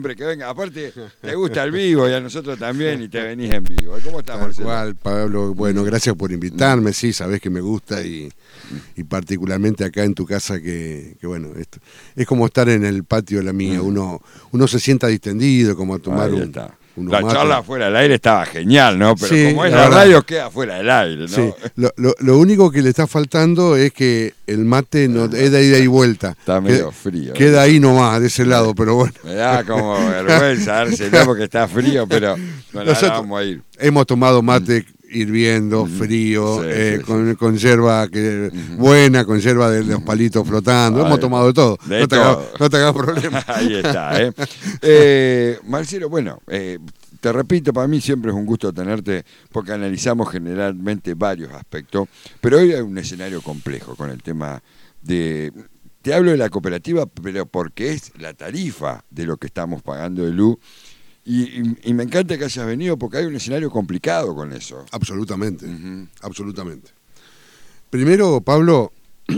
Siempre que venga, aparte te gusta el vivo y a nosotros también y te venís en vivo. ¿Cómo estás, Marcelo? Tal cual, Pablo. Bueno, gracias por invitarme, sí, sabés que me gusta y particularmente acá en tu casa que bueno, esto, es como estar en el patio de la mía, uno se sienta distendido, como a tomar la charla fuera del aire estaba genial, ¿no? Pero sí, como es la radio, queda fuera del aire, ¿no? Sí. Lo único que le está faltando es que el mate no es de ida y vuelta. Está medio frío. Queda ahí nomás, de ese lado, pero bueno. Me da como vergüenza dárselo porque está frío, pero bueno, ahora vamos a ir. Hemos tomado mate hirviendo, frío, sí, con yerba buena, con yerba de los palitos flotando. Hemos tomado de todo. No te hagas problema. Ahí está, Marcelo, bueno, te repito, para mí siempre es un gusto tenerte porque analizamos generalmente varios aspectos, pero hoy hay un escenario complejo con el tema de... Te hablo de la cooperativa, pero porque es la tarifa de lo que estamos pagando de luz. Y me encanta que hayas venido porque hay un escenario complicado con eso. Absolutamente, absolutamente. Primero, Pablo,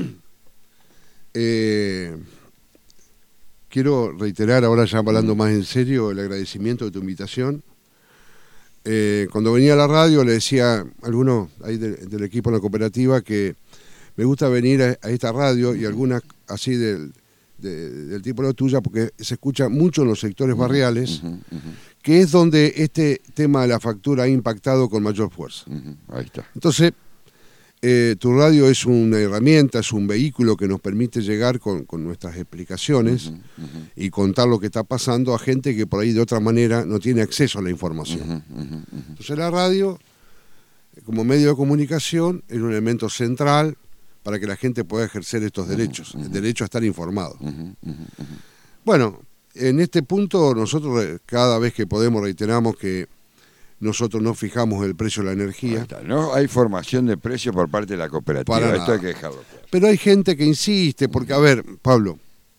quiero reiterar, ahora ya hablando más en serio, el agradecimiento de tu invitación. Cuando venía a la radio le decía a algunos ahí del equipo de la cooperativa que me gusta venir a esta radio y algunas así del tipo de la tuya, porque se escucha mucho en los sectores barriales, que es donde este tema de la factura ha impactado con mayor fuerza. Ahí está. Entonces, tu radio es una herramienta, es un vehículo que nos permite llegar con nuestras explicaciones y contar lo que está pasando a gente que por ahí de otra manera no tiene acceso a la información. Entonces la radio, como medio de comunicación, es un elemento central para que la gente pueda ejercer estos derechos, el derecho a estar informado. Bueno, en este punto nosotros cada vez que podemos reiteramos que nosotros no fijamos el precio de la energía. No hay formación de precios por parte de la cooperativa, para esto nada. Hay que dejarlo claro. Pero hay gente que insiste, porque a ver, Pablo,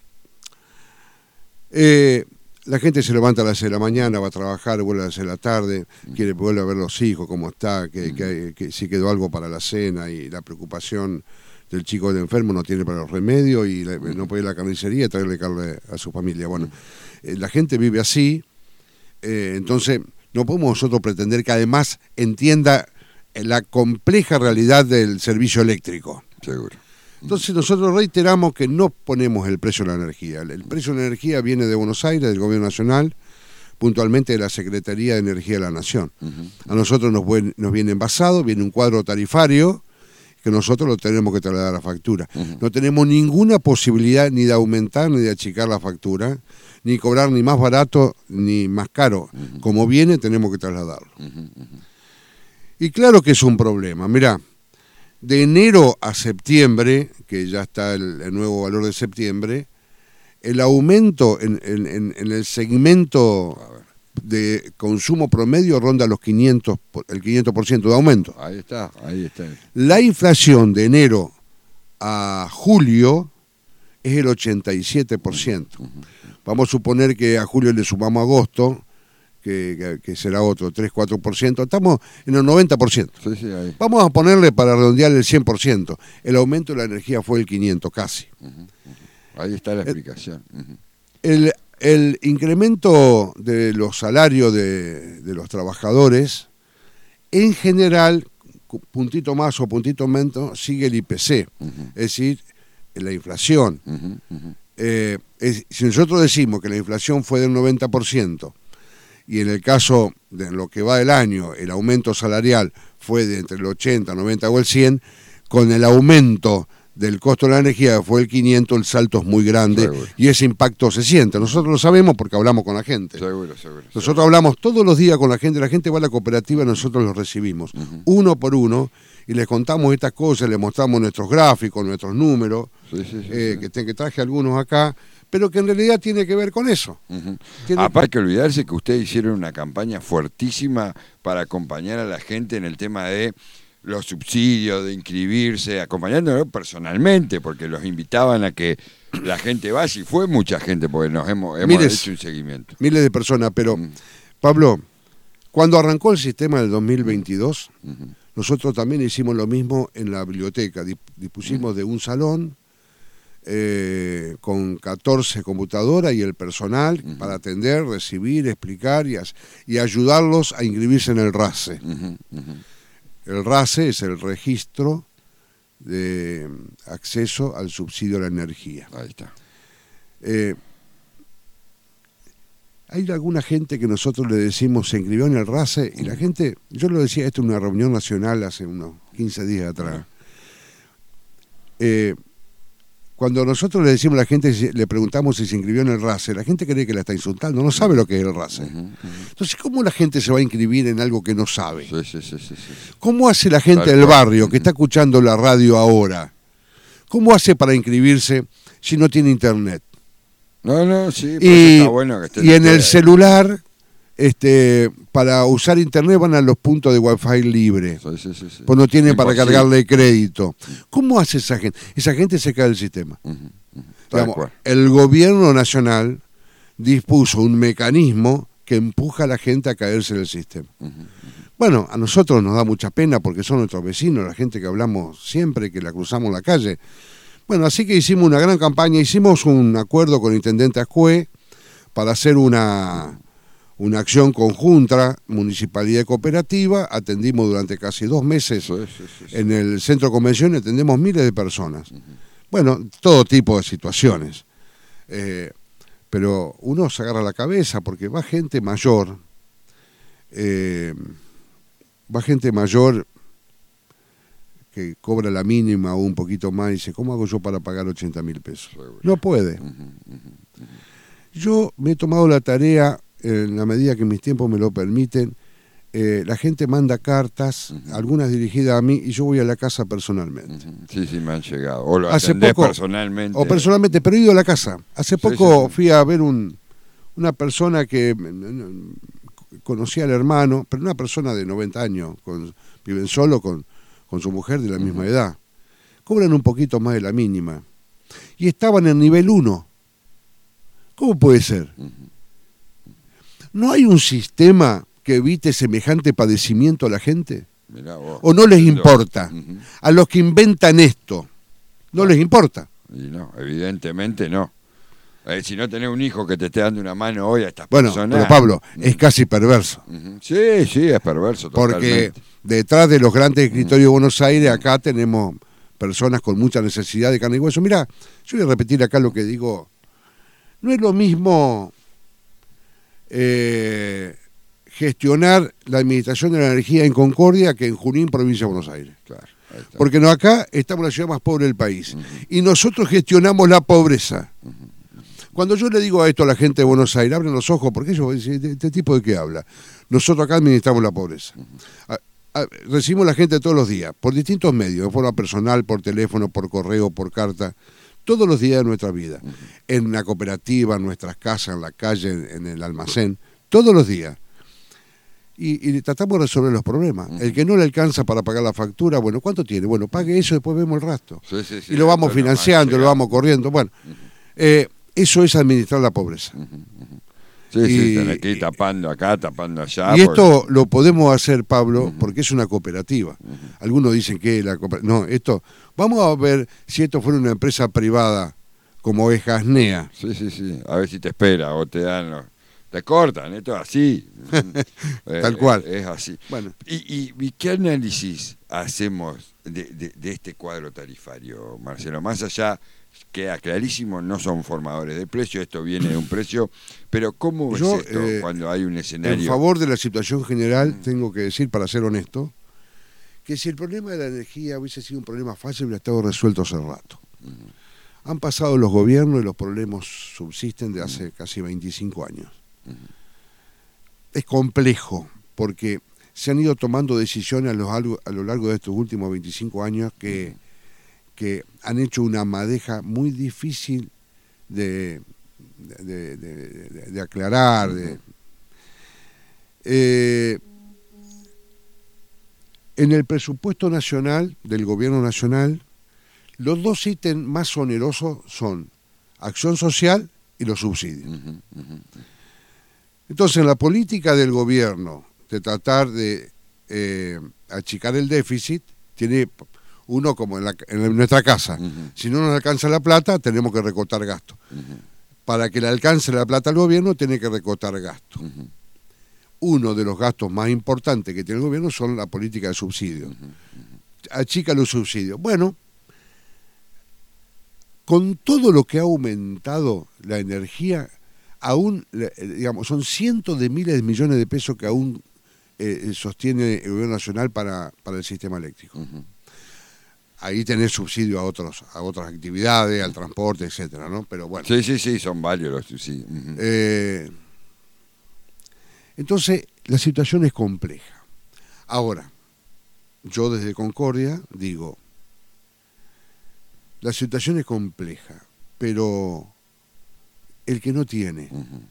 la gente se levanta a las 6 de la mañana, va a trabajar, vuelve a las 6 de la tarde, vuelve a ver los hijos, cómo está, que si quedó algo para la cena y la preocupación del chico de enfermo no tiene para los remedios y no puede ir a la carnicería y traerle carne a su familia. Bueno, la gente vive así, entonces no podemos nosotros pretender que además entienda la compleja realidad del servicio eléctrico. Seguro. Entonces nosotros reiteramos que no ponemos el precio de la energía. El precio de la energía viene de Buenos Aires, del Gobierno Nacional, puntualmente de la Secretaría de Energía de la Nación. A nosotros nos viene envasado, viene un cuadro tarifario que nosotros lo tenemos que trasladar a la factura. No tenemos ninguna posibilidad ni de aumentar ni de achicar la factura, ni cobrar ni más barato ni más caro. Como viene, tenemos que trasladarlo. Y claro que es un problema. Mirá, de enero a septiembre, que ya está el nuevo valor de septiembre, el aumento en el segmento de consumo promedio ronda los el 500% de aumento. Ahí está. La inflación de enero a julio es el 87%. Vamos a suponer que a julio le sumamos agosto, que será otro 3-4%, estamos en el 90%. Sí, ahí. Vamos a ponerle para redondear el 100%. El aumento de la energía fue el 500 casi. Ahí está la explicación. El incremento de los salarios de los trabajadores, en general, puntito más o puntito menos, sigue el IPC, es decir, la inflación. Si nosotros decimos que la inflación fue del 90%, y en el caso de lo que va del año, el aumento salarial fue de entre el 80, 90 o el 100, con el aumento del costo de la energía fue el 500, el salto es muy grande. Seguro. Y ese impacto se siente. Nosotros lo sabemos porque hablamos con la gente. Seguro. Nosotros hablamos todos los días con la gente va a la cooperativa y nosotros los recibimos, uno por uno, y les contamos estas cosas, les mostramos nuestros gráficos, nuestros números, que traje algunos acá, pero que en realidad tiene que ver con eso. Aparte hay que olvidarse que ustedes hicieron una campaña fuertísima para acompañar a la gente en el tema de los subsidios, de inscribirse, acompañándolos personalmente, porque los invitaban a que la gente vaya, y fue mucha gente, porque hemos hecho un seguimiento. Miles de personas, pero, Pablo, cuando arrancó el sistema del 2022, nosotros también hicimos lo mismo en la biblioteca, dispusimos de un salón, con 14 computadoras y el personal para atender, recibir, explicar y ayudarlos a inscribirse en el RACE. El RACE es el registro de acceso al subsidio a la energía. Ahí está. Hay alguna gente que nosotros le decimos se inscribió en el RACE y la gente, yo lo decía esto en una reunión nacional hace unos 15 días atrás. Cuando nosotros le decimos a la gente, le preguntamos si se inscribió en el RACE, la gente cree que la está insultando, no sabe lo que es el RACE. Entonces, ¿cómo la gente se va a inscribir en algo que no sabe? Sí. ¿Cómo hace la gente del barrio que está escuchando la radio ahora? ¿Cómo hace para inscribirse si no tiene internet? No, sí, pues está bueno que esté. Y en el celular, para usar internet van a los puntos de wifi libre. Sí. Pues no tienen para cargarle crédito. ¿Cómo hace esa gente? Esa gente se cae del sistema. Digamos, el gobierno nacional dispuso un mecanismo que empuja a la gente a caerse del sistema. Bueno, a nosotros nos da mucha pena porque son nuestros vecinos, la gente que hablamos siempre, que la cruzamos la calle. Bueno, así que hicimos una gran campaña, hicimos un acuerdo con el intendente Ascue para hacer una acción conjunta, municipalidad y cooperativa. Atendimos durante casi 2 meses en el centro de convención, atendemos miles de personas. Bueno, todo tipo de situaciones. Pero uno se agarra la cabeza porque va gente mayor, que cobra la mínima o un poquito más y dice, ¿cómo hago yo para pagar 80.000 pesos? No puede. Yo me he tomado la tarea, en la medida que mis tiempos me lo permiten, la gente manda cartas, algunas dirigidas a mí, y yo voy a la casa personalmente. Sí, me han llegado. O lo atendés personalmente. O personalmente, pero he ido a la casa. Hace poco fui a ver una persona que conocía al hermano, pero una persona de 90 años, viven solo con su mujer de la misma edad. Cobran un poquito más de la mínima. Y estaban en nivel 1. ¿Cómo puede ser? ¿No hay un sistema que evite semejante padecimiento a la gente? Mirá vos, ¿O no les importa? A los que inventan esto, ¿no les importa? Y no, evidentemente no. Si no tenés un hijo que te esté dando una mano hoy a estas personas... Bueno, pero Pablo, es casi perverso. Sí, es perverso totalmente. Porque detrás de los grandes escritorios de Buenos Aires, acá tenemos personas con mucha necesidad de carne y hueso. Mirá, yo voy a repetir acá lo que digo. No es lo mismo gestionar la administración de la energía en Concordia que en Junín, provincia de Buenos Aires. Claro, porque no, acá estamos en la ciudad más pobre del país. Y nosotros gestionamos la pobreza. Cuando yo le digo a esto a la gente de Buenos Aires, abren los ojos, porque ellos dicen, ¿este tipo de qué habla? Nosotros acá administramos la pobreza. Recibimos a la gente todos los días, por distintos medios, de forma personal, por teléfono, por correo, por carta, todos los días de nuestra vida. En la cooperativa, en nuestras casas, en la calle, en el almacén, todos los días. Y tratamos de resolver los problemas. El que no le alcanza para pagar la factura, bueno, ¿cuánto tiene? Bueno, pague eso, después vemos el rastro. Sí, y lo vamos financiando, lo vamos corriendo. Bueno, eso es administrar la pobreza. Sí, tenés que ir tapando acá, tapando allá. Y esto lo podemos hacer, Pablo, porque es una cooperativa. Algunos dicen que la cooperativa... No, vamos a ver si esto fuera una empresa privada, como es Gasnea. Sí. A ver si te espera o te dan... Te cortan, esto es así. Tal cual. Es así. Bueno. ¿Y qué análisis hacemos de este cuadro tarifario, Marcelo? Más allá, queda clarísimo, no son formadores de precio, esto viene de un precio, pero ¿cómo ves esto cuando hay un escenario? En favor de la situación general, tengo que decir, para ser honesto, que si el problema de la energía hubiese sido un problema fácil, hubiera estado resuelto hace rato. Han pasado los gobiernos y los problemas subsisten de hace casi 25 años. Es complejo porque se han ido tomando decisiones a lo largo de estos últimos 25 años que han hecho una madeja muy difícil de aclarar. En el presupuesto nacional del gobierno nacional, los 2 ítems más onerosos son acción social y los subsidios. Entonces, en la política del gobierno de tratar de achicar el déficit, tiene Uno, como en nuestra casa, si no nos alcanza la plata, tenemos que recortar gastos. Para que le alcance la plata al gobierno, tiene que recortar gastos. Uno de los gastos más importantes que tiene el gobierno son la política de subsidios. Achica los subsidios. Bueno, con todo lo que ha aumentado la energía, aún, digamos, son cientos de miles de millones de pesos que aún sostiene el gobierno nacional para el sistema eléctrico. Ahí tenés subsidio a otras actividades, al transporte, etcétera, ¿no? Pero bueno. Sí, son varios los subsidios. Entonces, la situación es compleja. Ahora, yo desde Concordia digo, la situación es compleja, pero el que no tiene,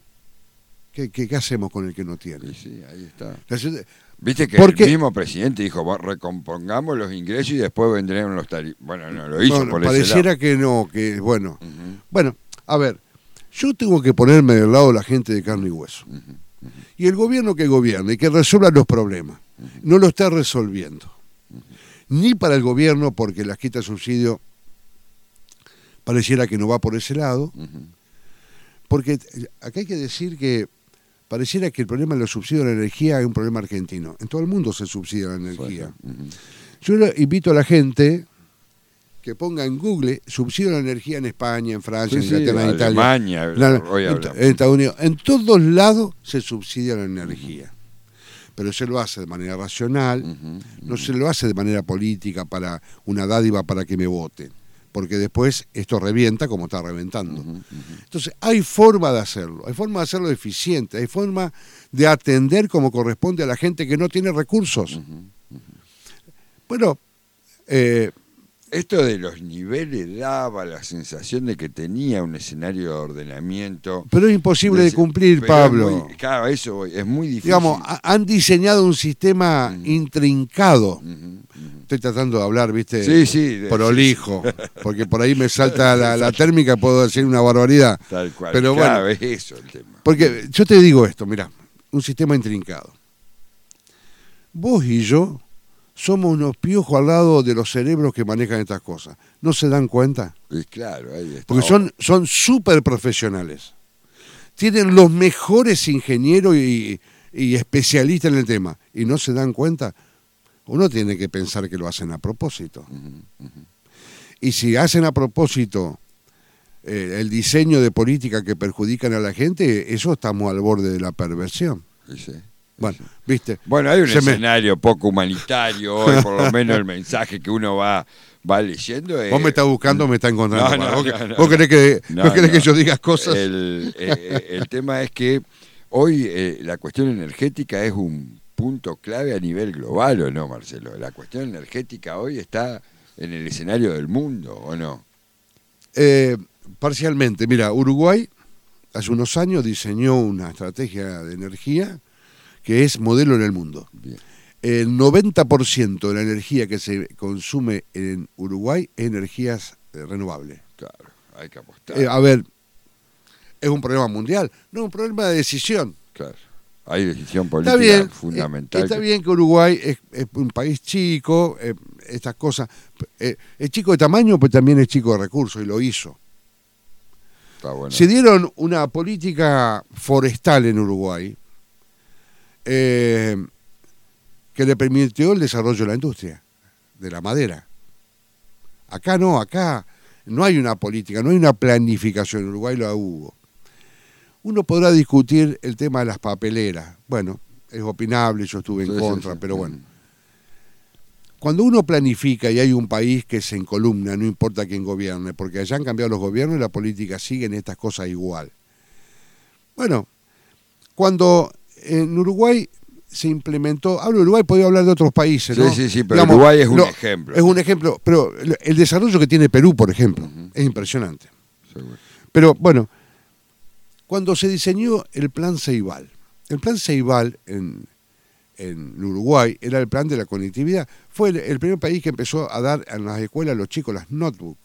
¿qué hacemos con el que no tiene? Sí, ahí está. Viste que el mismo presidente dijo, recompongamos los ingresos y después vendrán los tarifas. Bueno, no lo hizo por pareciera ese lado. que no, que bueno. Bueno, a ver, yo tengo que ponerme del lado de la gente de carne y hueso. Y el gobierno que gobierna y que resuelva los problemas, no lo está resolviendo. Ni para el gobierno, porque la quita de subsidio pareciera que no va por ese lado. Porque acá hay que decir que pareciera que el problema de los subsidios de la energía es un problema argentino. En todo el mundo se subsidia la energía. Yo invito a la gente que ponga en Google subsidio de la energía en España, en Francia, en Inglaterra, en Italia, en Estados Unidos. En todos lados se subsidia la energía. Pero se lo hace de manera racional, no se lo hace de manera política para una dádiva para que me voten. Porque después esto revienta como está reventando. Entonces, hay forma de hacerlo eficiente, hay forma de atender como corresponde a la gente que no tiene recursos. Bueno, esto de los niveles daba la sensación de que tenía un escenario de ordenamiento. Pero es imposible de cumplir, Pablo. Claro, eso es muy difícil. Digamos, han diseñado un sistema intrincado. Estoy tratando de hablar, ¿viste? Prolijo, porque por ahí me salta la térmica, puedo decir una barbaridad. Tal cual, pero claro, bueno, es eso el tema. Porque yo te digo esto, mirá, un sistema intrincado. Vos y yo somos unos piojos al lado de los cerebros que manejan estas cosas. ¿No se dan cuenta? Claro, ahí está. Porque son súper profesionales. Tienen los mejores ingenieros y especialistas en el tema. ¿Y no se dan cuenta? Uno tiene que pensar que lo hacen a propósito. Y si hacen a propósito el diseño de política que perjudican a la gente, eso estamos al borde de la perversión. Bueno, ¿viste? Bueno, hay un escenario poco humanitario hoy, por lo menos el mensaje que uno va leyendo. Vos me estás buscando, me estás encontrando. ¿Vos querés que yo diga cosas? El tema es que hoy la cuestión energética es un punto clave a nivel global, ¿o no, Marcelo? La cuestión energética hoy está en el escenario del mundo, ¿o no? Parcialmente. Mira, Uruguay hace unos años diseñó una estrategia de energía que es modelo en el mundo. Bien. El 90% de la energía que se consume en Uruguay es energías renovables. Claro, hay que apostar. A ver, es un problema mundial, no es un problema de decisión. Claro, hay decisión política fundamental. Está bien que Uruguay es un país chico, estas cosas. Es chico de tamaño, pero también es chico de recursos, y lo hizo. Está bueno. Se dieron una política forestal en Uruguay que le permitió el desarrollo de la industria, de la madera. Acá no hay una política, no hay una planificación. En Uruguay la hubo. Uno podrá discutir el tema de las papeleras. Bueno, es opinable, yo estuve en contra, pero bueno. Cuando uno planifica y hay un país que se encolumna, no importa quién gobierne, porque allá han cambiado los gobiernos y la política sigue en estas cosas igual. Bueno, cuando en Uruguay se implementó, hablo de Uruguay, podría hablar de otros países, ¿no? Sí, pero digamos, Uruguay es un ejemplo. Es un ejemplo, pero el desarrollo que tiene Perú, por ejemplo, es impresionante. Seguro. Pero bueno, cuando se diseñó el Plan Ceibal en Uruguay era el plan de la conectividad. Fue el primer país que empezó a dar en las escuelas a los chicos las notebooks.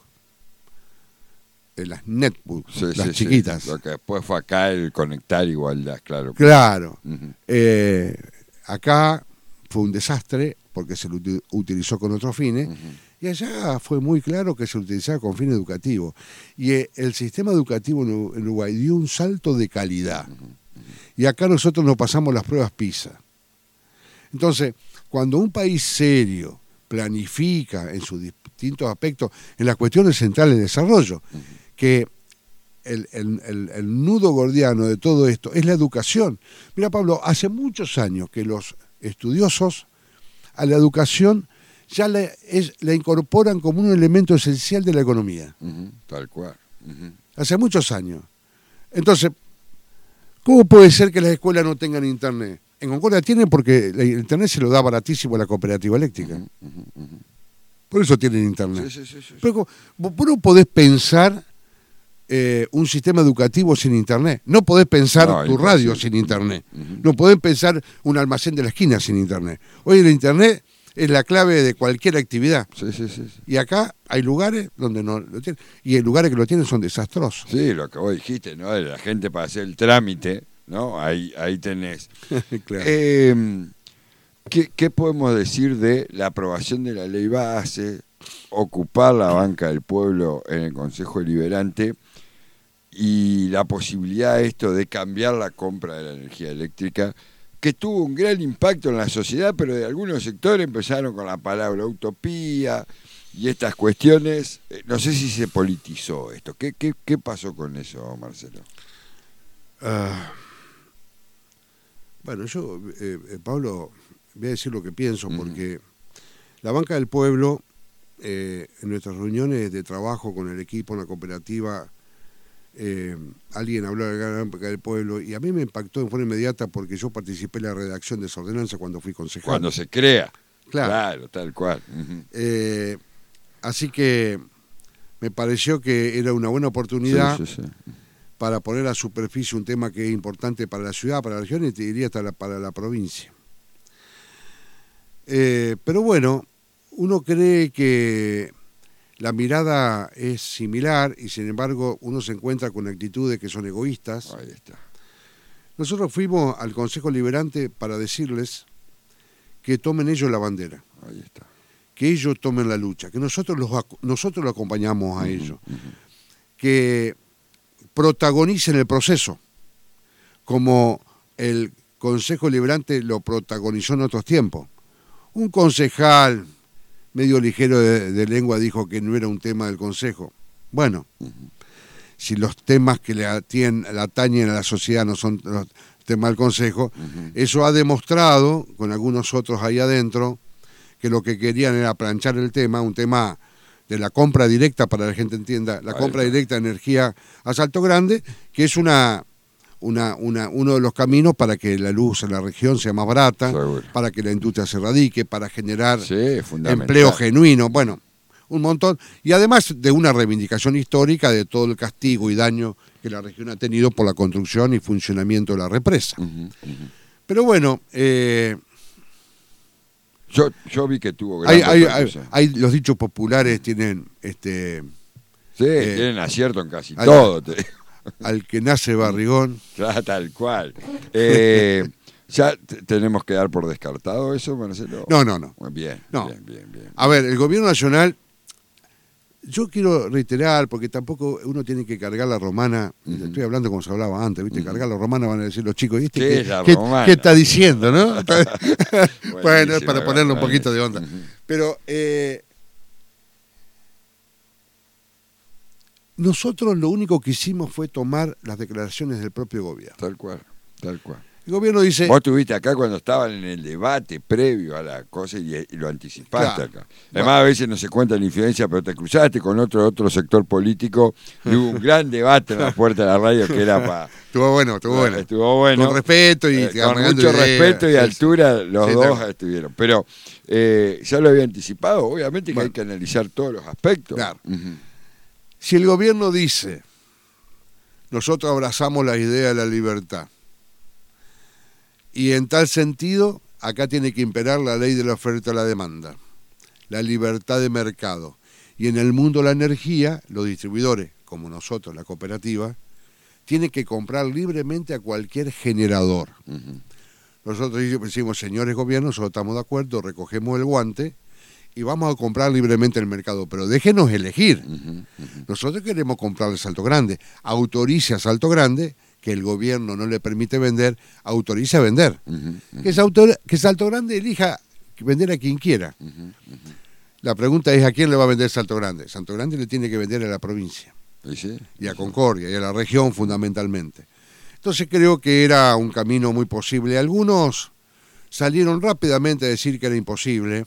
Las netbooks, las chiquitas. Lo que después fue acá el conectar igualdad, claro. Claro. Acá fue un desastre porque se lo utilizó con otros fines Y allá fue muy claro que se utilizaba con fin educativo. Y el sistema educativo en Uruguay dio un salto de calidad. Y acá nosotros nos pasamos las pruebas PISA. Entonces, cuando un país serio planifica en sus distintos aspectos, en las cuestiones centrales de desarrollo, que el nudo gordiano de todo esto es la educación. Mira, Pablo, hace muchos años que los estudiosos a la educación ya la incorporan como un elemento esencial de la economía. Tal cual. Hace muchos años. Entonces, ¿cómo puede ser que las escuelas no tengan internet? En Concordia tienen porque el internet se lo da baratísimo a la cooperativa eléctrica. Por eso tienen internet. Sí. Pero vos no podés pensar un sistema educativo sin internet. No podés pensar tu radio sin internet. No podés pensar un almacén de la esquina sin internet. Hoy el internet es la clave de cualquier actividad. Sí. Y acá hay lugares donde no lo tienen. Y hay lugares que lo tienen son desastrosos. Sí, lo que vos dijiste, ¿no? De la gente para hacer el trámite, ¿no? Ahí tenés. Claro. ¿Qué podemos decir de la aprobación de la ley base, ocupar la banca del pueblo en el Consejo Deliberante y la posibilidad esto de cambiar la compra de la energía eléctrica, que tuvo un gran impacto en la sociedad, pero de algunos sectores empezaron con la palabra utopía y estas cuestiones? No sé si se politizó esto. ¿Qué pasó con eso, Marcelo? Bueno, yo, Pablo, voy a decir lo que pienso, porque la banca del pueblo, en nuestras reuniones de trabajo con el equipo en la cooperativa, alguien habló de la banca del pueblo y a mí me impactó en forma inmediata porque yo participé en la redacción de esa ordenanza cuando fui concejal. Cuando se crea. Claro, tal cual. Así que me pareció que era una buena oportunidad Sí. para poner a superficie un tema que es importante para la ciudad, para la región y te diría hasta para la provincia. Pero bueno, uno cree que la mirada es similar y sin embargo uno se encuentra con actitudes que son egoístas. Ahí está. Nosotros fuimos al Consejo Deliberante para decirles que tomen ellos la bandera, Ahí está. que ellos tomen la lucha, que nosotros lo acompañamos a ellos, que protagonicen el proceso, como el Consejo Deliberante lo protagonizó en otros tiempos. Un concejal medio ligero de lengua dijo que no era un tema del Consejo. Bueno, si los temas que le atañen a la sociedad no son los temas del Consejo, eso ha demostrado, con algunos otros ahí adentro, que lo que querían era planchar el tema, un tema de la compra directa, para que la gente entienda, la compra directa de energía a Salto Grande, que es uno de los caminos para que la luz en la región sea más barata, Seguro. para que la industria se radique, para generar fundamental. empleo genuino, bueno, un montón. Y además de una reivindicación histórica de todo el castigo y daño que la región ha tenido por la construcción y funcionamiento de la represa. Pero bueno, yo vi que tuvo gran hay los dichos populares tienen tienen acierto en casi todo. Al que nace barrigón. Tal cual. ¿Ya tenemos que dar por descartado eso, Marcelo? No. Bien. A ver, el gobierno nacional, yo quiero reiterar, porque tampoco uno tiene que cargar la romana, estoy hablando como se hablaba antes, ¿viste? Cargar la romana van a decir los chicos, ¿viste? ¿Qué está diciendo, no? Bueno, es para ponerle un poquito de onda. Pero nosotros lo único que hicimos fue tomar las declaraciones del propio gobierno. Tal cual. El gobierno dice... Vos estuviste acá cuando estaban en el debate previo a la cosa y lo anticipaste acá. Además, a veces no se cuenta la influencia, pero te cruzaste con otro sector político y hubo un gran debate en la puerta de la radio que era para... Estuvo bueno. Con respeto y... con mucho respeto y altura los dos estuvieron. Pero ya lo había anticipado, obviamente que hay que analizar todos los aspectos. Claro. Si el gobierno dice, nosotros abrazamos la idea de la libertad, y en tal sentido, acá tiene que imperar la ley de la oferta y la demanda, la libertad de mercado. Y en el mundo de la energía, los distribuidores, como nosotros, la cooperativa, tienen que comprar libremente a cualquier generador. Nosotros decimos, señores gobiernos, nosotros estamos de acuerdo, recogemos el guante y vamos a comprar libremente en el mercado, pero déjenos elegir. Ujú. Nosotros queremos comprar de Salto Grande. Autorice a Salto Grande, que el gobierno no le permite vender, autorice a vender. Ujú. Que Salto Grande elija vender a quien quiera. Ujú. La pregunta es, ¿a quién le va a vender Salto Grande? Salto Grande le tiene que vender a la provincia, ¿Y sí? y a Concordia, y a la región fundamentalmente. Entonces creo que era un camino muy posible. Algunos salieron rápidamente a decir que era imposible.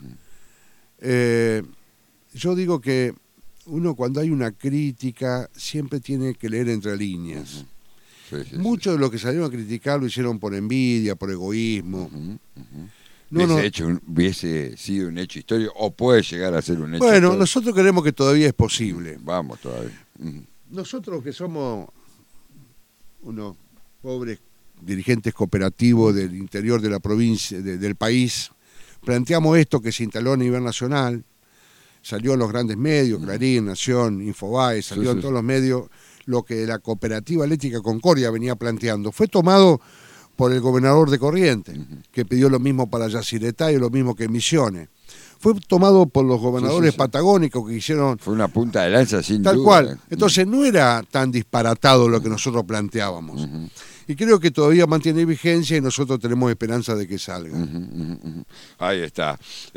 Yo digo que uno cuando hay una crítica siempre tiene que leer entre líneas. Sí, sí, Muchos de los que salieron a criticar lo hicieron por envidia, por egoísmo. Ujú, ujú. No, no. Hubiese sido un hecho histórico, o puede llegar a ser un hecho Bueno, histórico. nosotros creemos que todavía es posible. Vamos todavía. Ujú. Nosotros que somos unos pobres dirigentes cooperativos del interior de la provincia, del país, planteamos esto que se instaló a nivel nacional, salió en los grandes medios, Clarín, Nación, Infobae, salió en todos los medios, lo que la Cooperativa Eléctrica Concordia venía planteando. Fue tomado por el gobernador de Corrientes, que pidió lo mismo para Yacyretá y lo mismo que en Misiones. Fue tomado por los gobernadores patagónicos que hicieron... Fue una punta de lanza sin duda. Tal cual. Entonces no era tan disparatado lo que nosotros planteábamos. Ujú. Y creo que todavía mantiene vigencia y nosotros tenemos esperanza de que salga. Ujú, ujú, ujú. Ahí está.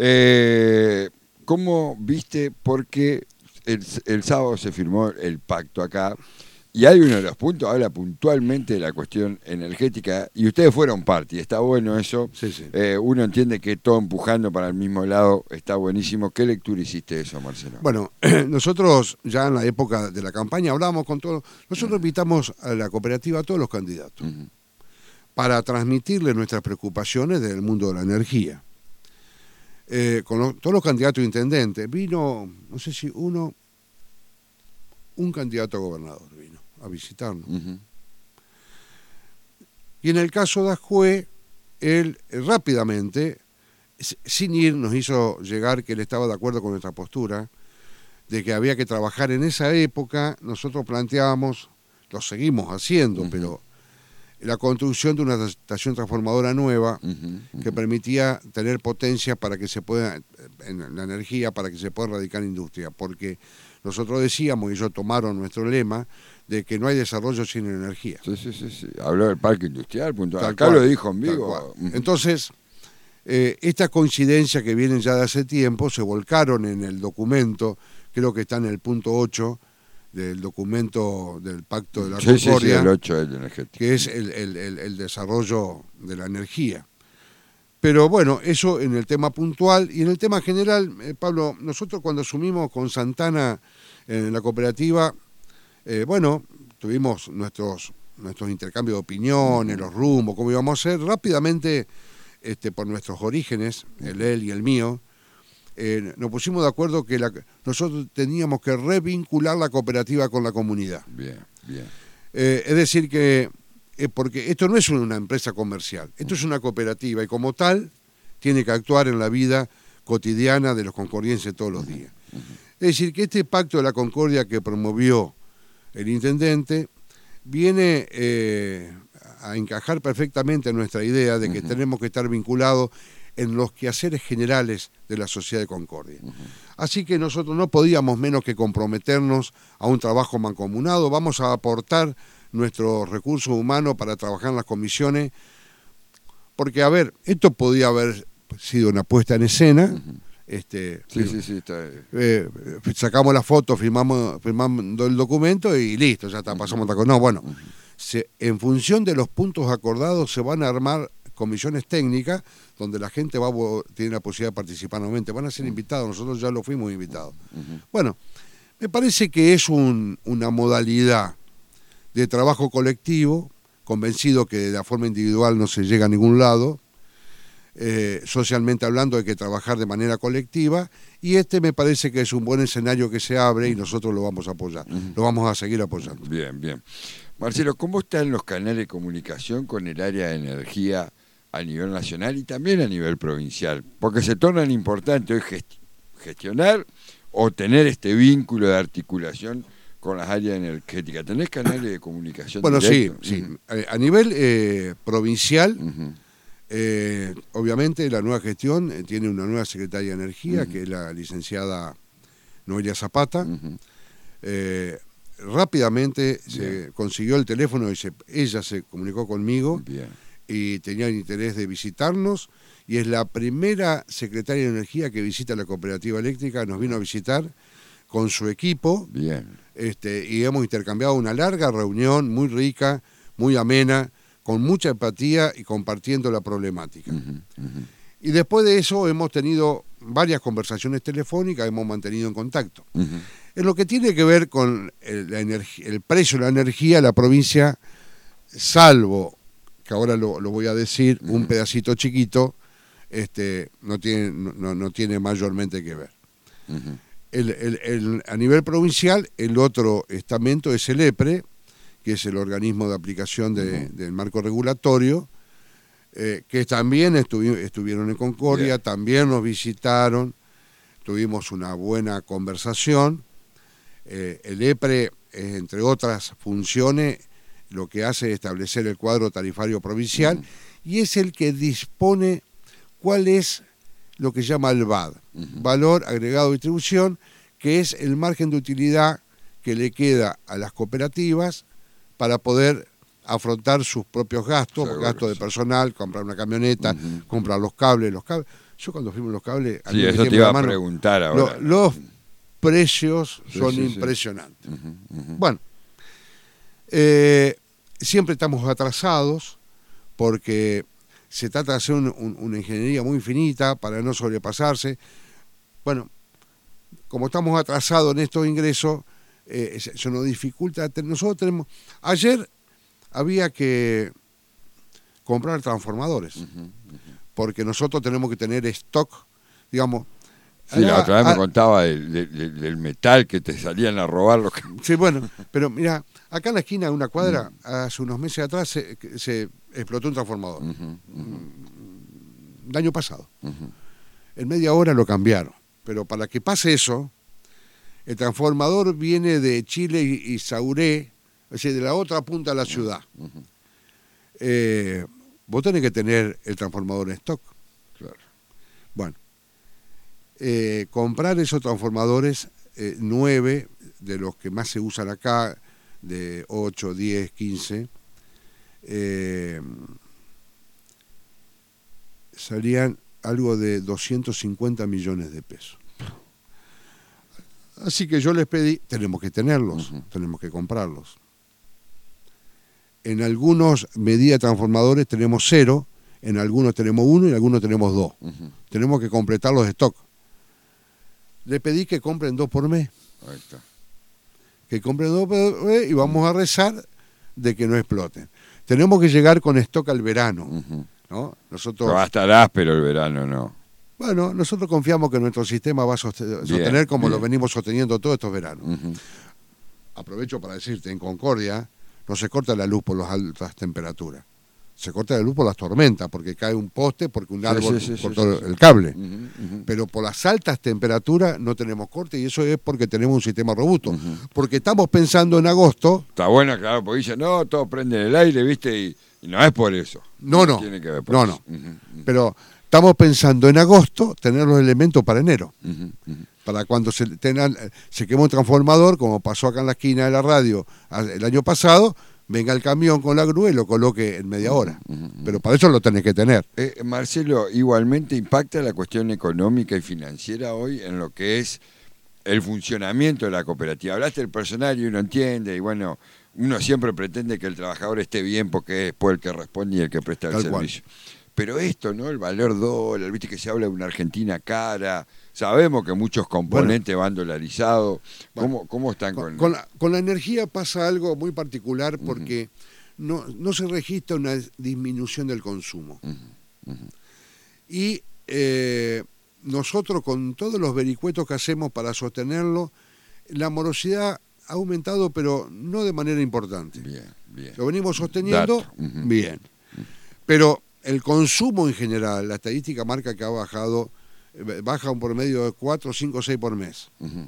¿Cómo viste? Porque el sábado se firmó el pacto acá y hay uno de los puntos, habla puntualmente de la cuestión energética y ustedes fueron parte y está bueno eso. Sí, sí. Uno entiende que todo empujando para el mismo lado está buenísimo. ¿Qué lectura hiciste de eso, Marcelo? Bueno, nosotros ya en la época de la campaña hablamos con todos, nosotros invitamos a la cooperativa a todos los candidatos Ujú. para transmitirles nuestras preocupaciones del mundo de la energía. Todos los candidatos a intendentes, vino, no sé si un candidato a gobernador vino a visitarnos. Ujú. Y en el caso de Ascue, él rápidamente, sin ir, nos hizo llegar que él estaba de acuerdo con nuestra postura, de que había que trabajar en esa época. Nosotros planteábamos, lo seguimos haciendo, pero la construcción de una estación transformadora nueva que permitía tener potencia para que se pueda, en la energía, para que se pueda radicar industria, porque nosotros decíamos, y ellos tomaron nuestro lema, de que no hay desarrollo sin energía. Sí. Habló del parque industrial, puntual. Tal Acá cual, lo dijo en tal vivo. cual. Ujú. Entonces, estas coincidencias que vienen ya de hace tiempo se volcaron en el documento, creo que está en el punto 8 del documento del Pacto de la Concordia, el 8 del energético. que es el desarrollo de la energía. Pero bueno, eso en el tema puntual. Y en el tema general, Pablo, nosotros cuando asumimos con Santana en la cooperativa, bueno, tuvimos nuestros intercambios de opiniones, los rumbos, cómo íbamos a hacer. Rápidamente, por nuestros orígenes, él y el mío, nos pusimos de acuerdo que nosotros teníamos que revincular la cooperativa con la comunidad. Bien. Es decir que, porque esto no es una empresa comercial, esto es una cooperativa y como tal tiene que actuar en la vida cotidiana de los concordienses todos los días. Es decir que este pacto de la Concordia que promovió el intendente viene a encajar perfectamente en nuestra idea de que tenemos que estar vinculados en los quehaceres generales de la sociedad de Concordia. Así que nosotros no podíamos menos que comprometernos a un trabajo mancomunado. Vamos a aportar nuestros recursos humanos para trabajar en las comisiones, porque, a ver, esto podía haber sido una puesta en escena. Sí, está. Sacamos la foto, firmando el documento y listo, ya está, pasamos otra cosa. No, bueno, en función de los puntos acordados se van a armar comisiones técnicas donde la gente tiene la posibilidad de participar nuevamente. Van a ser invitados, nosotros ya lo fuimos invitados. Bueno, me parece que es una modalidad de trabajo colectivo, convencido que de la forma individual no se llega a ningún lado. Socialmente hablando hay que trabajar de manera colectiva y me parece que es un buen escenario que se abre y nosotros lo vamos a apoyar, lo vamos a seguir apoyando. Bien. Marcelo, ¿cómo están los canales de comunicación con el área de energía a nivel nacional y también a nivel provincial? Porque se tornan importantes hoy gestionar o tener este vínculo de articulación con las áreas energéticas. ¿Tenés canales de comunicación Bueno, directo? sí. A nivel provincial, Obviamente la nueva gestión tiene una nueva secretaria de Energía, que es la licenciada Noelia Zapata. Rápidamente se consiguió el teléfono y ella se comunicó conmigo. Bien. Y tenía el interés de visitarnos, y es la primera secretaria de Energía que visita la cooperativa eléctrica. Nos vino a visitar con su equipo. Bien. Y hemos intercambiado una larga reunión, muy rica, muy amena, con mucha empatía y compartiendo la problemática. Y después de eso hemos tenido varias conversaciones telefónicas, hemos mantenido en contacto. En lo que tiene que ver con el precio de la energía, la provincia, salvo, que ahora lo voy a decir, un pedacito chiquito, no tiene mayormente que ver. A nivel provincial, el otro estamento es el EPRE, que es el organismo de aplicación del marco regulatorio, que también estuvieron en Concordia, también nos visitaron, tuvimos una buena conversación. El EPRE, entre otras funciones, lo que hace es establecer el cuadro tarifario provincial y es el que dispone cuál es lo que llama el VAD, valor agregado de distribución, que es el margen de utilidad que le queda a las cooperativas para poder afrontar sus propios gastos, gastos de personal, comprar una camioneta, comprar los cables. Yo cuando fuimos los cables... Sí, eso te iba a preguntar ahora. Los precios son impresionantes. Bueno, siempre estamos atrasados porque se trata de hacer una ingeniería muy finita para no sobrepasarse. Bueno, como estamos atrasados en estos ingresos, se nos dificulta. Nosotros tenemos... Ayer había que comprar transformadores, porque nosotros tenemos que tener stock, digamos... Sí, la otra vez me contaba del metal que te salían a robar. Sí, bueno, pero mira, acá en la esquina de una cuadra, hace unos meses atrás, se explotó un transformador. El año pasado. En media hora lo cambiaron. Pero para que pase eso, el transformador viene de Chile y Sauré, es decir, de la otra punta de la ciudad. Vos tenés que tener el transformador en stock. Claro. Bueno. Comprar esos transformadores 9, de los que más se usan acá, de 8, 10, 15, salían algo de 250 millones de pesos. Así que yo les pedí, tenemos que tenerlos, tenemos que comprarlos. En algunos medidas transformadores tenemos 0, en algunos tenemos 1 y en algunos tenemos 2. Tenemos que completar los stock. Le pedí que compren 2 por mes. Ahí está. Que compren 2 por mes y vamos a rezar de que no exploten. Tenemos que llegar con stock al verano. ¿No? Nosotros... Pero va a estar áspero el verano, ¿no? Bueno, nosotros confiamos que nuestro sistema va a sostener como lo venimos sosteniendo todos estos veranos. Aprovecho para decirte, en Concordia no se corta la luz por las altas temperaturas. Se corta la luz por las tormentas, porque cae un poste, porque un árbol cortó el cable. Pero por las altas temperaturas no tenemos corte, y eso es porque tenemos un sistema robusto. Porque estamos pensando en agosto... Está bueno, claro, porque dicen, no, todos prenden el aire, ¿viste? Y no es por eso. No. Tiene que ver por eso. Pero estamos pensando en agosto tener los elementos para enero. Para cuando se quema un transformador, como pasó acá en la esquina de la radio el año pasado, venga el camión con la grúa y lo coloque en media hora. Pero para eso lo tenés que tener. Marcelo, igualmente impacta la cuestión económica y financiera hoy en lo que es el funcionamiento de la cooperativa. Hablaste del personal y uno entiende, y bueno, uno siempre pretende que el trabajador esté bien porque es después el que responde y el que presta el servicio. Pero esto, ¿no? El valor dólar, viste que se habla de una Argentina cara, sabemos que muchos componentes van dolarizados. ¿Cómo están con la energía pasa algo muy particular porque no se registra una disminución del consumo. Y nosotros, con todos los vericuetos que hacemos para sostenerlo, la morosidad ha aumentado, pero no de manera importante. Bien. Lo venimos sosteniendo, bien. Pero el consumo en general, la estadística marca que ha bajado, baja un promedio de 4, 5, 6 por mes.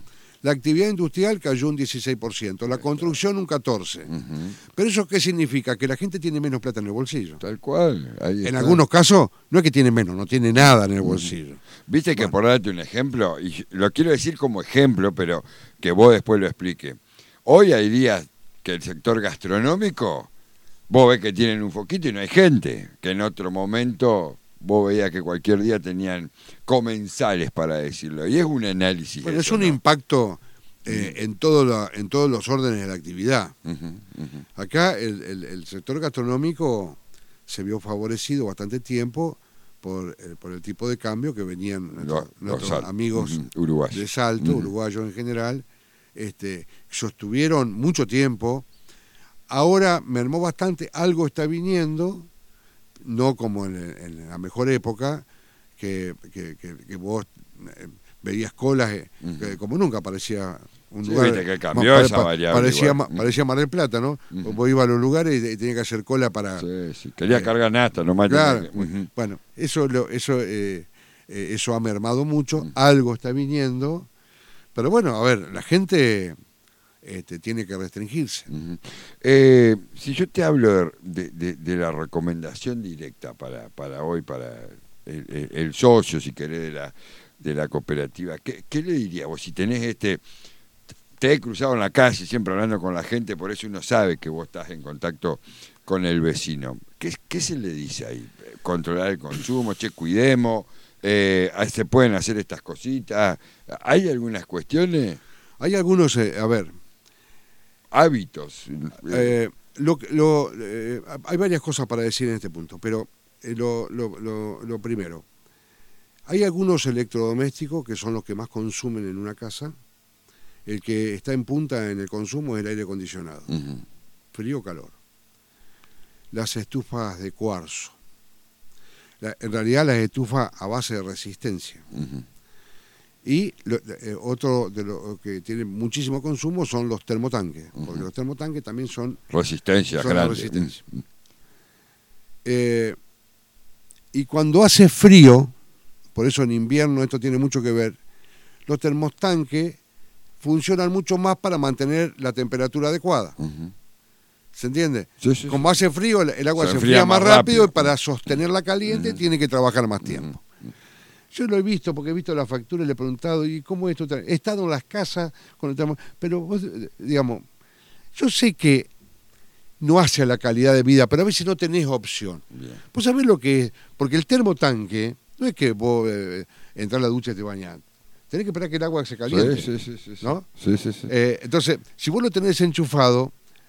La actividad industrial cayó un 16%, la construcción un 14%. ¿Pero eso qué significa? Que la gente tiene menos plata en el bolsillo. Tal cual. Ahí En está. algunos casos no es que tiene menos, no tiene nada en el bolsillo. Viste que por darte un ejemplo, y lo quiero decir como ejemplo, pero que vos después lo expliques. Hoy hay días que el sector gastronómico, vos ves que tienen un foquito y no hay gente, que en otro momento vos veías que cualquier día tenían comensales, para decirlo. Y es un análisis. Bueno, eso, es un ¿no? impacto en todos los órdenes de la actividad. Acá el sector gastronómico se vio favorecido bastante tiempo por el tipo de cambio que venían nuestros amigos uruguayos. de Salto, uruguayos en general, sostuvieron mucho tiempo. Ahora mermó bastante, algo está viniendo, no como en la mejor época, que vos veías colas, como nunca parecía un lugar. Viste que cambió esa variable. Parecía Mar del Plata, ¿no? Vos ibas a los lugares y tenías que hacer cola para. Sí. Quería cargar nafta, nomás. Claro. Bueno, eso ha mermado mucho, algo está viniendo, pero bueno, a ver, la gente tiene que restringirse. Si yo te hablo de la recomendación directa para hoy, para el socio, si querés, de la cooperativa, ¿qué le dirías vos? Si tenés te he cruzado en la calle siempre hablando con la gente, por eso uno sabe que vos estás en contacto con el vecino. ¿Qué se le dice ahí? Controlar el consumo, cuidemos, se pueden hacer estas cositas. ¿Hay algunas cuestiones? Hay algunos, hábitos. Hay varias cosas para decir en este punto, pero lo primero, hay algunos electrodomésticos que son los que más consumen en una casa. El que está en punta en el consumo es el aire acondicionado, frío o calor. Las estufas de cuarzo, en realidad las estufas a base de resistencia. Y otro de los que tiene muchísimo consumo son los termotanques, porque los termotanques también son resistencia grande. Resistencia. Y cuando hace frío, por eso en invierno esto tiene mucho que ver, los termotanques funcionan mucho más para mantener la temperatura adecuada. ¿Se entiende? Sí. Como hace frío, el agua se enfría más rápido y para sostenerla caliente tiene que trabajar más tiempo. Yo lo he visto porque he visto la factura y le he preguntado, ¿y cómo es esto? He estado en las casas con el termo, pero vos, digamos, yo sé que no hace a la calidad de vida, pero a veces no tenés opción. Bien. Vos sabés lo que es, porque el termotanque no es que vos entras a la ducha y te bañás. Tenés que esperar que el agua se caliente. Sí. ¿No? Sí. Entonces, si vos lo tenés enchufado,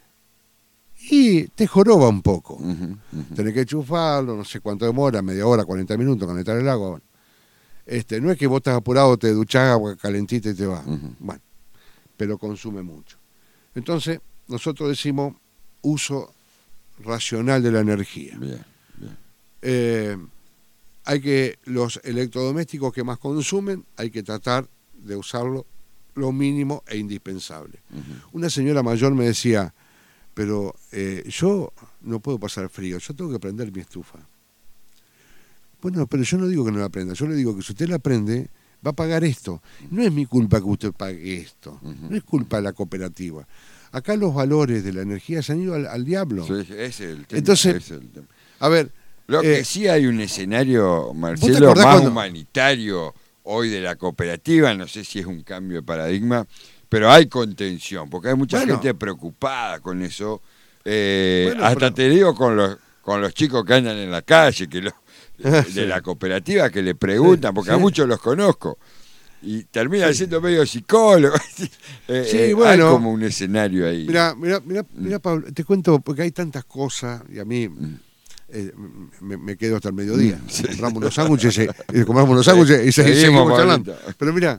y te joroba un poco. Tenés que enchufarlo, no sé cuánto demora, media hora, 40 minutos, calentar el agua. No es que vos estás apurado, te duchás, agua calentita y te vas. Bueno, pero consume mucho. Entonces, nosotros decimos uso racional de la energía. Bien. Hay que, los electrodomésticos que más consumen, hay que tratar de usarlo lo mínimo e indispensable. Una señora mayor me decía, pero yo no puedo pasar frío, yo tengo que prender mi estufa. Bueno, pero yo no digo que no la prenda, yo le digo que si usted la prende, va a pagar esto. No es mi culpa que usted pague esto, no es culpa de la cooperativa. Acá los valores de la energía se han ido al diablo. Sí, ese es el tema. Entonces, a ver... Lo que sí hay un escenario, Marcelo, más humanitario hoy de la cooperativa, no sé si es un cambio de paradigma, pero hay contención, porque hay mucha gente preocupada con eso. Te digo con los chicos que andan en la calle, de la cooperativa, que le preguntan, porque a muchos los conozco, y termina siendo medio psicólogo. Hay como un escenario ahí. Mira, Pablo, te cuento, porque hay tantas cosas, y a mí... me quedo hasta el mediodía. Compramos unos sándwiches y seguimos charlando. Pero mira,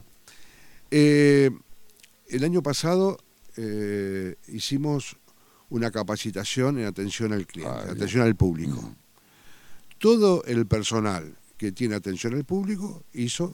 el año pasado hicimos una capacitación en atención al cliente, atención al público. Todo el personal que tiene atención al público hizo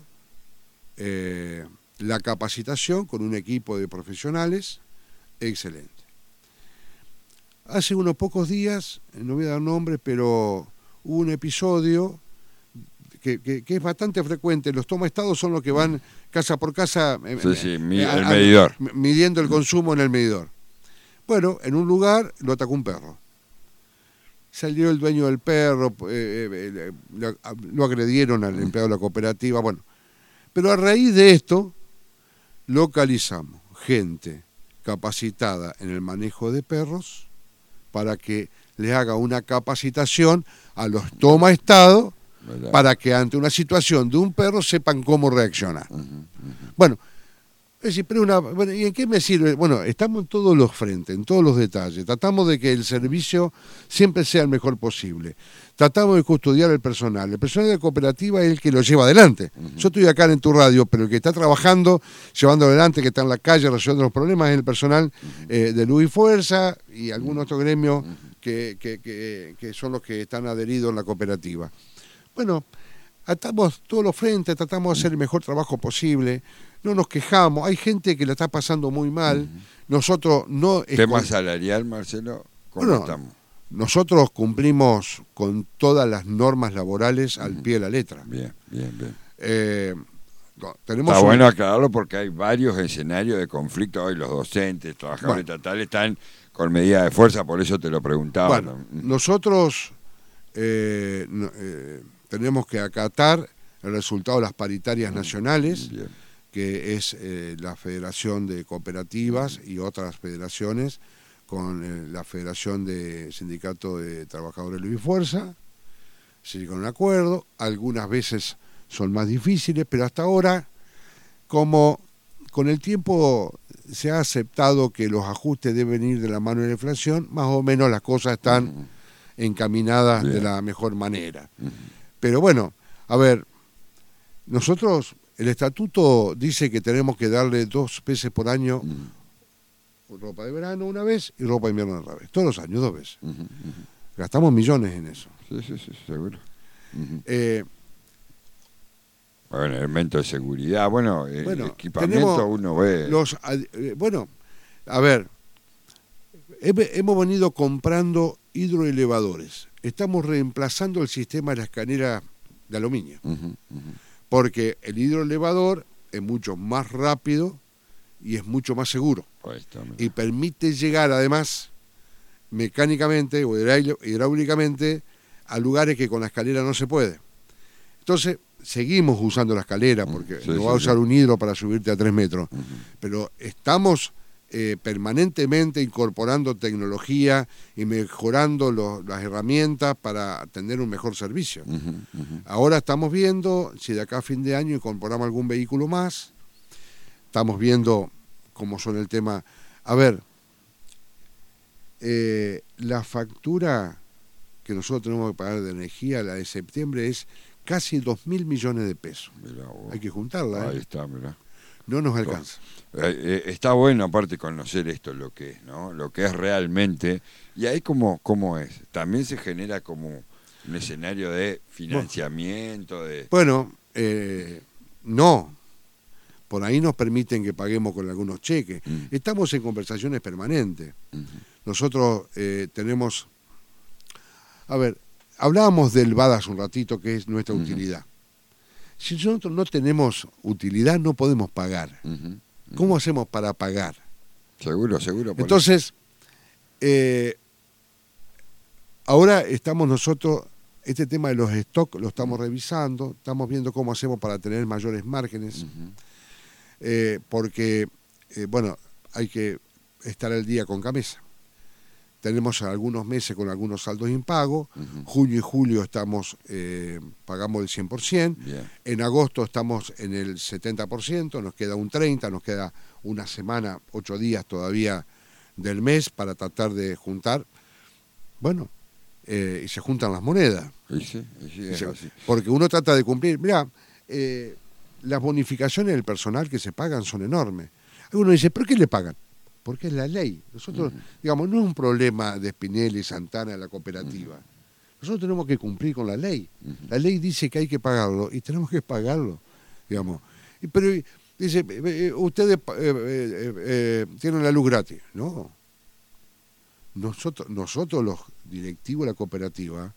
la capacitación con un equipo de profesionales excelente. Hace unos pocos días, no voy a dar nombres, pero hubo un episodio que es bastante frecuente. Los toma estados son los que van casa por casa el medidor. Midiendo el consumo en el medidor. Bueno, en un lugar lo atacó un perro. Salió el dueño del perro, lo agredieron al empleado de la cooperativa, bueno. Pero a raíz de esto, localizamos gente capacitada en el manejo de perros para que les haga una capacitación a los toma estado para que ante una situación de un perro sepan cómo reaccionar. Bueno, es decir, pero bueno, ¿y en qué me sirve? Bueno, estamos en todos los frentes, en todos los detalles. Tratamos de que el servicio siempre sea el mejor posible. Tratamos de custodiar el personal. El personal de la cooperativa es el que lo lleva adelante. Yo estoy acá en tu radio, pero el que está trabajando, llevando adelante, que está en la calle resolviendo los problemas, es el personal de Luz y Fuerza y algún otro gremio que son los que están adheridos en la cooperativa. Bueno, atamos todos los frentes, tratamos de hacer el mejor trabajo posible. No nos quejamos, hay gente que la está pasando muy mal, nosotros no... ¿Tema salarial, Marcelo? ¿Cómo estamos? Nosotros cumplimos con todas las normas laborales al pie de la letra. Bien. Tenemos Está bueno aclararlo porque hay varios escenarios de conflicto hoy, los docentes, trabajadores estatales están con medidas de fuerza, por eso te lo preguntaba. Bueno, nosotros tenemos que acatar el resultado de las paritarias nacionales, que es la Federación de Cooperativas y otras federaciones, con la Federación de Sindicato de Trabajadores de Luz y Fuerza, se llega a un acuerdo, algunas veces son más difíciles, pero hasta ahora, como con el tiempo se ha aceptado que los ajustes deben ir de la mano de la inflación, más o menos las cosas están encaminadas de la mejor manera. Pero bueno, a ver, nosotros... El estatuto dice que tenemos que darle 2 veces por año ropa de verano una vez y ropa de invierno otra vez. Todos los años, 2 veces. Gastamos millones en eso. Sí, seguro. Bueno, elemento de seguridad, bueno, equipamiento uno ve. A ver, hemos venido comprando hidroelevadores. Estamos reemplazando el sistema de la escalera de aluminio. Porque el hidroelevador es mucho más rápido y es mucho más seguro. Y permite llegar, además, mecánicamente o hidráulicamente, a lugares que con la escalera no se puede. Entonces, seguimos usando la escalera, porque no va a usar un hidro para subirte a 3 metros. Pero estamos permanentemente incorporando tecnología y mejorando las herramientas para tener un mejor servicio. Ahora estamos viendo si de acá a fin de año incorporamos algún vehículo más. Estamos viendo cómo son el tema. A ver, la factura que nosotros tenemos que pagar de energía, la de septiembre, es casi 2.000 millones de pesos. Hay que juntarla. Ahí está, mirá. No nos alcanza. Está bueno, aparte, conocer esto, lo que es, ¿no? Lo que es realmente. Y ahí, ¿cómo es? También se genera como un escenario de financiamiento. Bueno, no. Por ahí nos permiten que paguemos con algunos cheques. Estamos en conversaciones permanentes. Nosotros tenemos... A ver, hablábamos del VAD hace un ratito, que es nuestra utilidad. Si nosotros no tenemos utilidad, no podemos pagar. ¿Cómo hacemos para pagar? Seguro. Entonces, ahora estamos nosotros, este tema de los stocks lo estamos revisando, estamos viendo cómo hacemos para tener mayores márgenes, porque, bueno, hay que estar al día con Gamesa. Tenemos algunos meses con algunos saldos impagos. Junio y julio pagamos el 100%. En agosto estamos en el 70%, nos queda un 30%, nos queda una semana, 8 días todavía del mes para tratar de juntar. Bueno, y se juntan las monedas. Porque uno trata de cumplir. Mirá, las bonificaciones del personal que se pagan son enormes. Uno dice, ¿pero qué le pagan? Porque es la ley. Nosotros, digamos, no es un problema de Spinelli y Santana de la cooperativa. Nosotros tenemos que cumplir con la ley. La ley dice que hay que pagarlo y tenemos que pagarlo, digamos. Pero dice, ustedes tienen la luz gratis. No. Nosotros los directivos de la cooperativa,